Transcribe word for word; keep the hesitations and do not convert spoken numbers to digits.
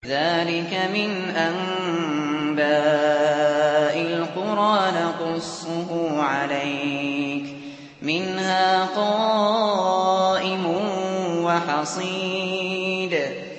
ذَٰلِكَ مِنْ أَنبَاءِ الْقُرَىٰ نَقُصُّهُ عَلَيْكَ ۖ مِنْهَا قَائِمٌ وَحَصِيدٌ